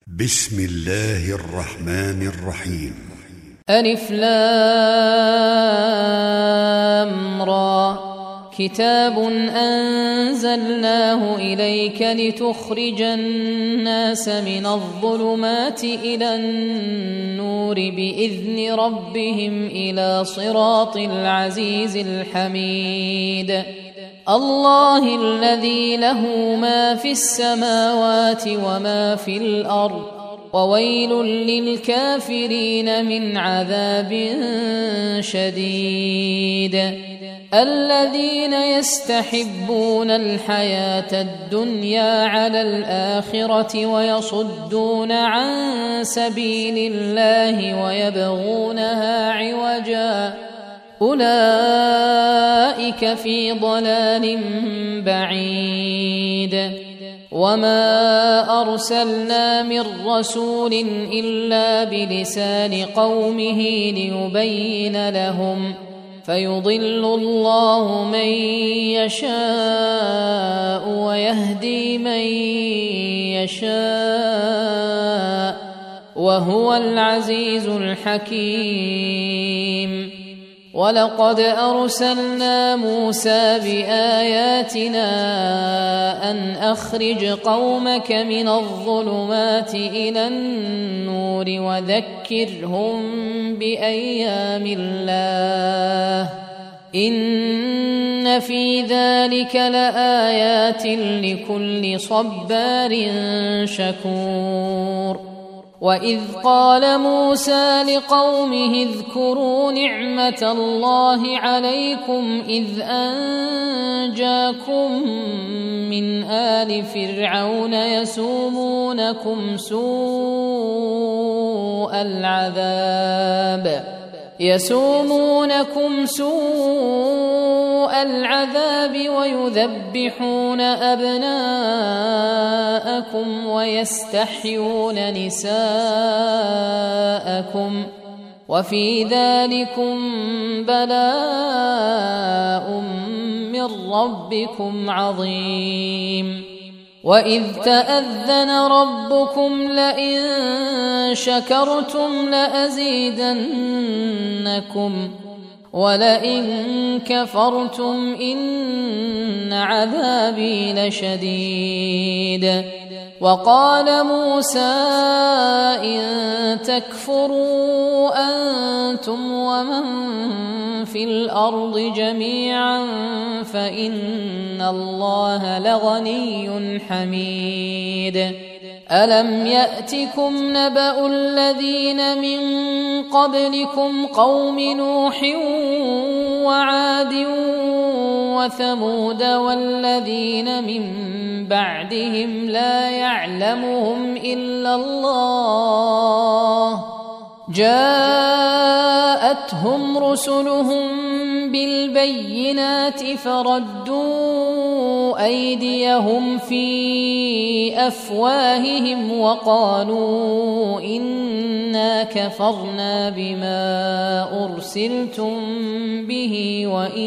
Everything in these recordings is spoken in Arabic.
بسم الله الرحمن الرحيم. ألف لام را. كتاب أنزلناه إليك لتخرج الناس من الظلمات إلى النور بإذن ربهم إلى صراط العزيز الحميد. الله الذي له ما في السماوات وما في الأرض، وويل للكافرين من عذاب شديد. الذين يستحبون الحياة الدنيا على الآخرة ويصدون عن سبيل الله ويبغونها عوجا، أولئك في ضلال بعيد. وما أرسلنا من رسول إلا بلسان قومه ليبين لهم، فيضل الله من يشاء ويهدي من يشاء، وهو العزيز الحكيم. ولقد أرسلنا موسى بآياتنا أن أخرج قومك من الظلمات إلى النور وذكرهم بأيام الله، إن في ذلك لآيات لكل صبار شكور. وإذ قال موسى لقومه اذكروا نعمة الله عليكم إذ أنجاكم من آل فرعون يسومونكم سوء العذاب ويذبحون أبناءكم ويستحيون نساءكم، وفي ذلكم بلاء من ربكم عظيم. وإذ تأذن ربكم لئن شكرتم لأزيدنكم ولئن كفرتم إن عذابي لشديد. وقال موسى إن تكفروا أنتم ومن في الأرض جميعا فإن الله لغني حميد. ألم يأتكم نبأ الذين من قبلكم قوم نوح وعاد وثمود والذين من بعدهم لا يعلمهم إلا الله، جاءتهم رسلهم بالبينات فردوا أيديهم في أفواههم وقالوا إنا كفرنا بما أرسلتم به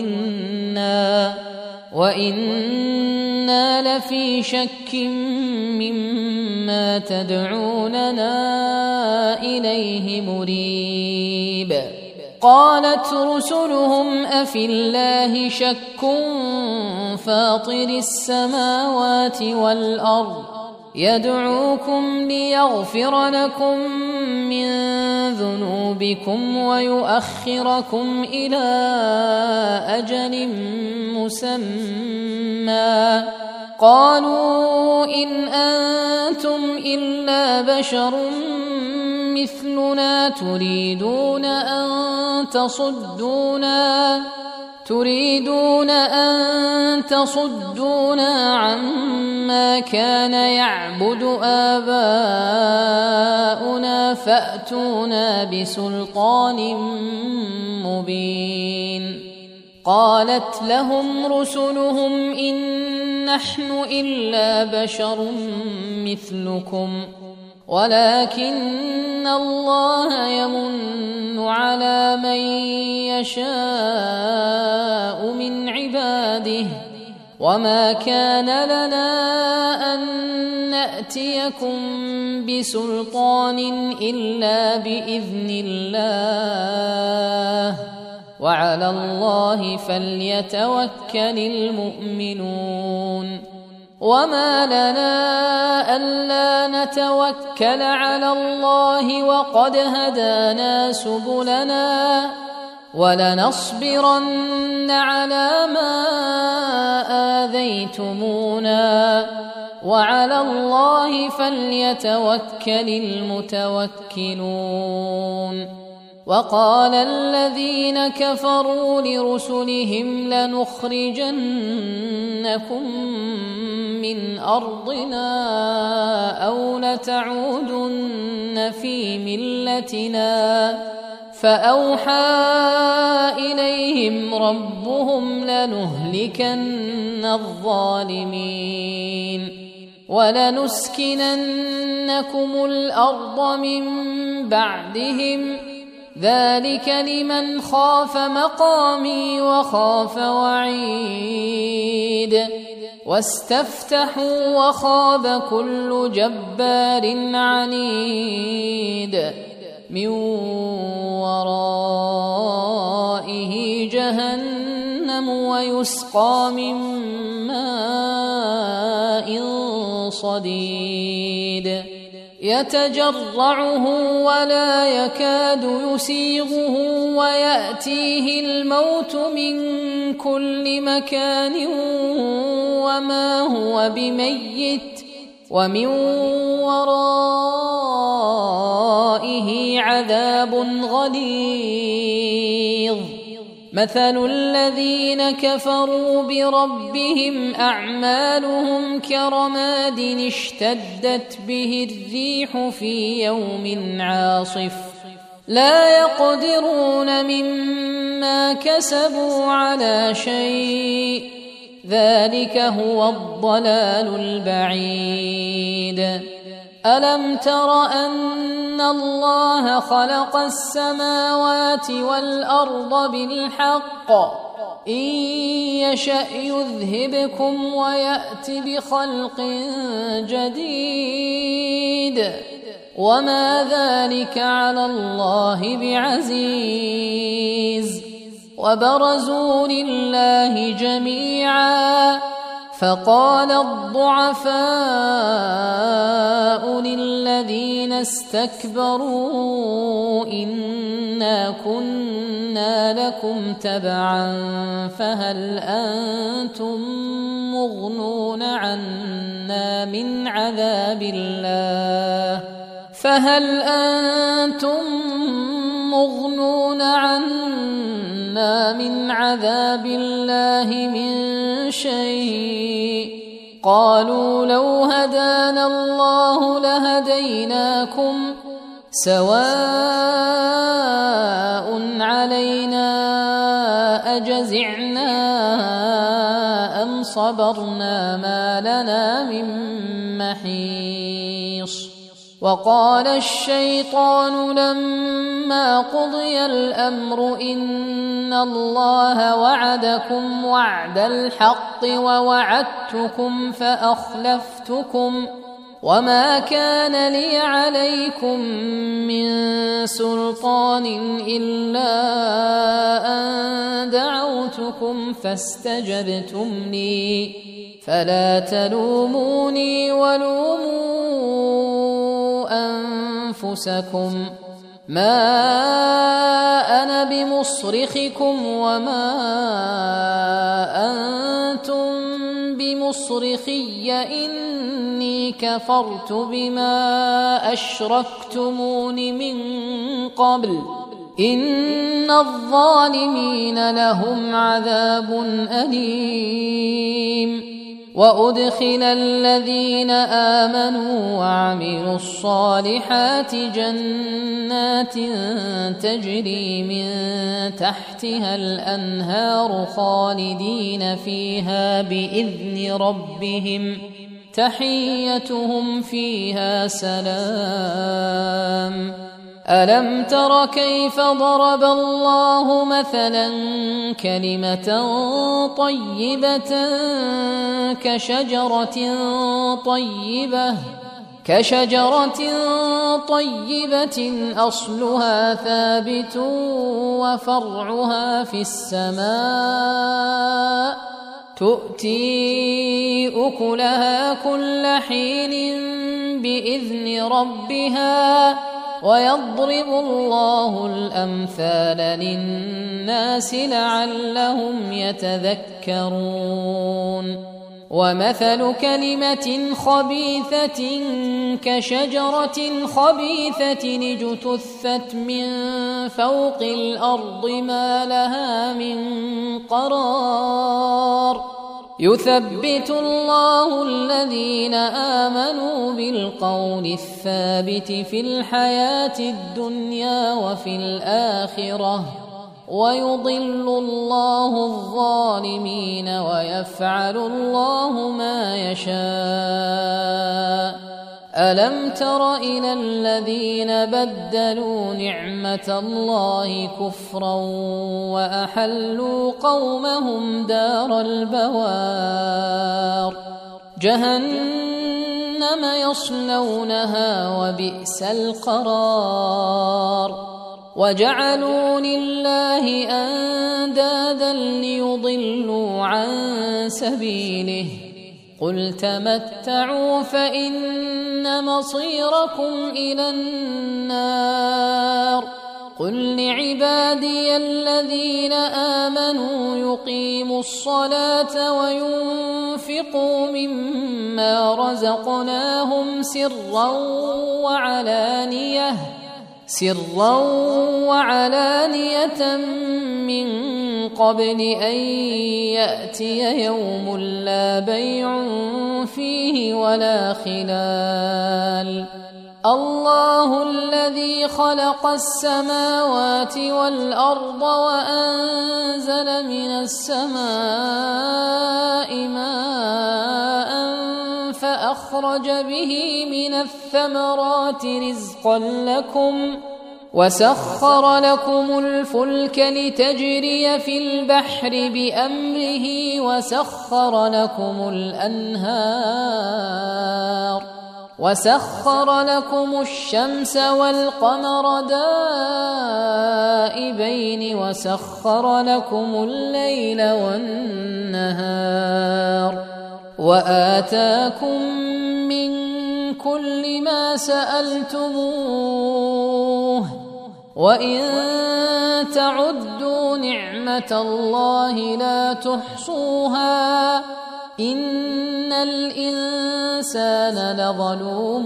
وإنا لفي شك مما تدعوننا إليه مريب. قالت رسلهم أفي الله شك فاطر السماوات والأرض يدعوكم ليغفر لكم من ذنوبكم ويؤخركم إلى أجل مسمى، قالوا إن أنتم إلا بشر مثلنا تريدون أن تصدونا عما كان يعبد آباؤنا فأتونا بسلطان مبين. قالت لهم رسلهم إن نحن إلا بشر مثلكم ولكن الله يمن على من يشاء من عباده وما كان لنا أن نأتيكم بسلطان إلا بإذن الله وعلى الله فليتوكل المؤمنون وما لنا ألا نتوكل على الله وقد هدانا سبلنا ولنصبرن على ما آذيتمونا وعلى الله فليتوكل المتوكلون وقال الذين كفروا لرسلهم لنخرجنكم من أرضنا أو لتعودن في ملتنا فأوحى إليهم ربهم لنهلكن الظالمين ولنسكننكم الأرض من بعدهم ذلك لمن خاف مقامي وخاف وعيد واستفتحوا وخاب كل جبار عنيد من ورائه جهنم ويسقى من ماء صديد يتجرعه ولا يكاد يسيغه ويأتيه الموت من كل مكان وما هو بميت ومن ورائه عذاب غليظ مثل الذين كفروا بربهم أعمالهم كرماد اشتدت به الريح في يوم عاصف لا يقدرون مما كسبوا على شيء ذلك هو الضلال البعيد ألم تر أن الله خلق السماوات والأرض بالحق إن يشأ يذهبكم ويأت بخلق جديد وما ذلك على الله بعزيز وبرزوا لله جميعا فقال الضعفاء للذين استكبروا إنا كنا لكم تبعا فهل أنتم مغنون عنا من عذاب الله من شيء قالوا لو هدانا الله لهديناكم سواء علينا أجزعنا أم صبرنا ما لنا من محيص وقال الشيطان لما قضي الأمر إن الله وعدكم وعد الحق ووعدتكم فأخلفتكم وما كان لي عليكم من سلطان إلا أن دعوتكم فاستجبتم لي فلا تلوموني ولوموا أنفسكم ما أنا بمصرخكم وما أنتم بمصرخي إني كفرت بما أشركتمون من قبل إن الظالمين لهم عذاب أليم وأدخل الذين آمنوا وعملوا الصالحات جنات تجري من تحتها الأنهار خالدين فيها بإذن ربهم تحيتهم فيها سلام ألم تر كيف ضرب الله مثلا كلمة طيبة كشجرة طيبة كشجرة طيبة أصلها ثابت وفرعها في السماء تؤتي أكلها كل حين بإذن ربها ويضرب الله الأمثال للناس لعلهم يتذكرون ومثل كلمة خبيثة كشجرة خبيثة اجتثت من فوق الأرض ما لها من قرار يثبت الله الذين آمنوا بالقول الثابت في الحياة الدنيا وفي الآخرة ويضل الله الظالمين ويفعل الله ما يشاء ألم تر إلى الذين بدلوا نعمة الله كفرا وأحلوا قومهم دار البوار جهنم يصلونها وبئس القرار وجعلوا لله أندادا ليضلوا عن سبيله قل تمتعوا فإن مصيركم إلى النار قل لعبادي الذين آمنوا يقيموا الصلاة وينفقوا مما رزقناهم سرا وعلانية من قبل أن يأتي يوم لا بيع فيه ولا خلال الله الذي خلق السماوات والأرض وأنزل من السماء ماء فأخرج به من الثمرات رزقا لكم وسخر لكم الفلك لتجري في البحر بأمره وسخر لكم الشمس والقمر دائبين وسخر لكم الليل والنهار وآتاكم من كل ما سألتموه وإن تعدوا نعمة الله لا تحصوها إن الإنسان لظلوم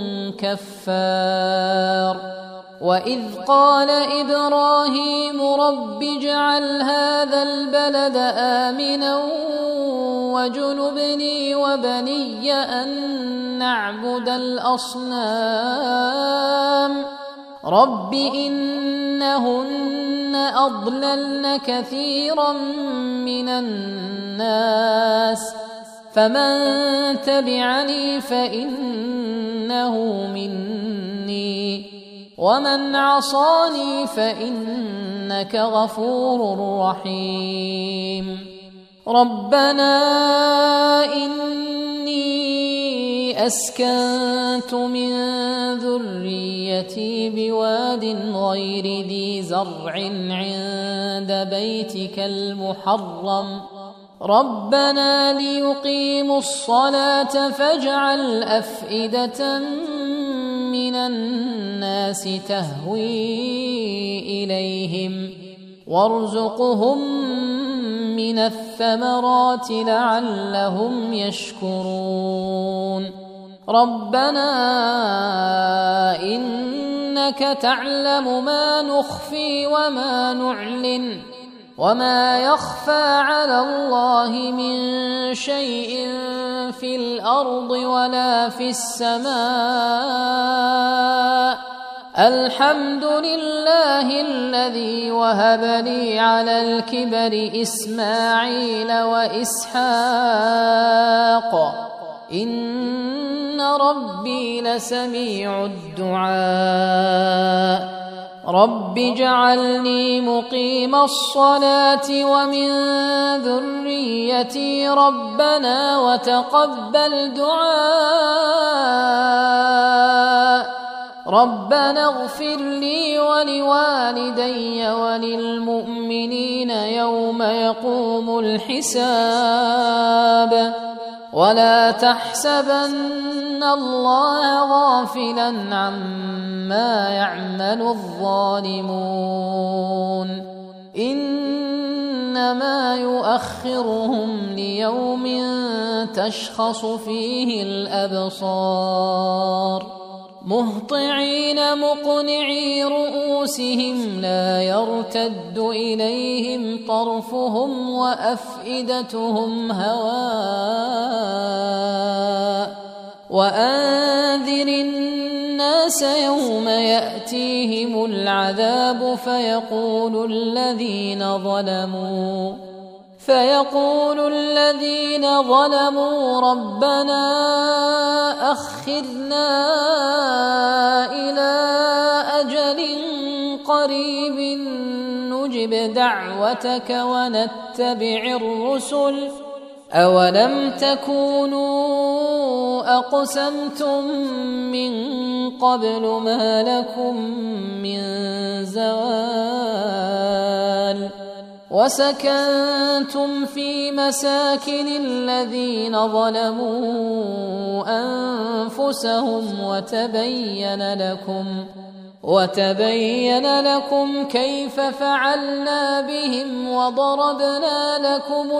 كفار وإذ قال إبراهيم رب اجعل هذا البلد آمنا واجنبني وبني أن نعبد الأصنام رب إنهن أضللن كثيرا من الناس فمن تبعني فإنه مني ومن عصاني فإنك غفور رحيم ربنا إني أسكنت من ذريتي بواد غير ذي زرع عند بيتك المحرم ربنا ليقيموا الصلاة فاجعل أفئدة من الناس تهوي إليهم وارزقهم من الثمرات لعلهم يشكرون ربنا إنك تعلم ما نخفي وما نعلن وما يخفى على الله من شيء في الأرض ولا في السماء الحمد لله الذي وهب لي على الكبر إسماعيل وإسحاق إن ربي لسميع الدعاء رب اجعلني مقيم الصلاة ومن ذريتي ربنا وتقبل دعاء ربنا اغفر لي ولوالدي وللمؤمنين يوم يقوم الحساب ولا تحسبن الله غافلا عما يعمل الظالمون إنما يؤخرهم ليوم تشخص فيه الأبصار مهطعين مقنعي رؤوسهم لا يرتد إليهم طرفهم وأفئدتهم هواء وأنذر الناس يوم يأتيهم العذاب فيقول الذين ظلموا ربنا أخرنا إلى أجل قريب نجب دعوتك ونتبع الرسل أولم تكونوا أقسمتم من قبل ما لكم من زوال وسكنتم في مساكن الذين ظلموا أنفسهم وتبين لكم كيف فعلنا بهم وضربنا لكم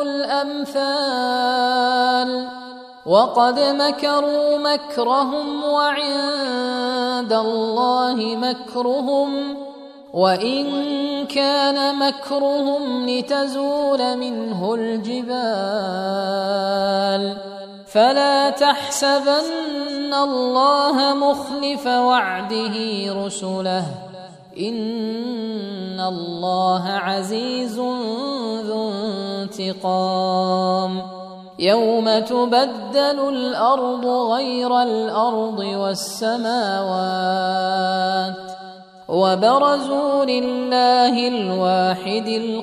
الأمثال وقد مكروا مكرهم وعند الله مكرهم وإن كان مكرهم لتزول منه الجبال فلا تحسبن الله مخلف وعده رسله إن الله عزيز ذو انتقام يوم تبدل الأرض غير الأرض والسماوات وبرزوا لله الواحد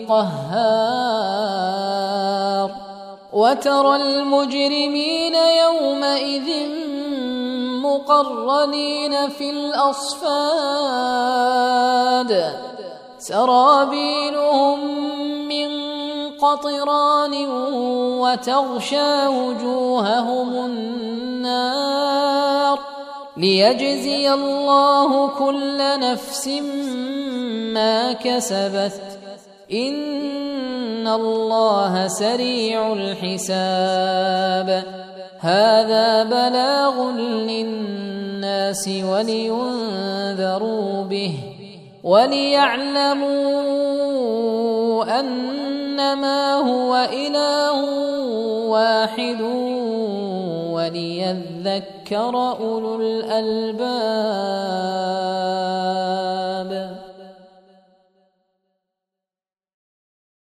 القهار وترى المجرمين يومئذ مقرنين في الأصفاد سرابيلهم من قطران وتغشى وجوههم النار ليجزي الله كل نفس ما كسبت إن الله سريع الحساب هذا بلاغ للناس ولينذروا به وليعلموا أنما هو إله واحد وليذكر أولو الألباب.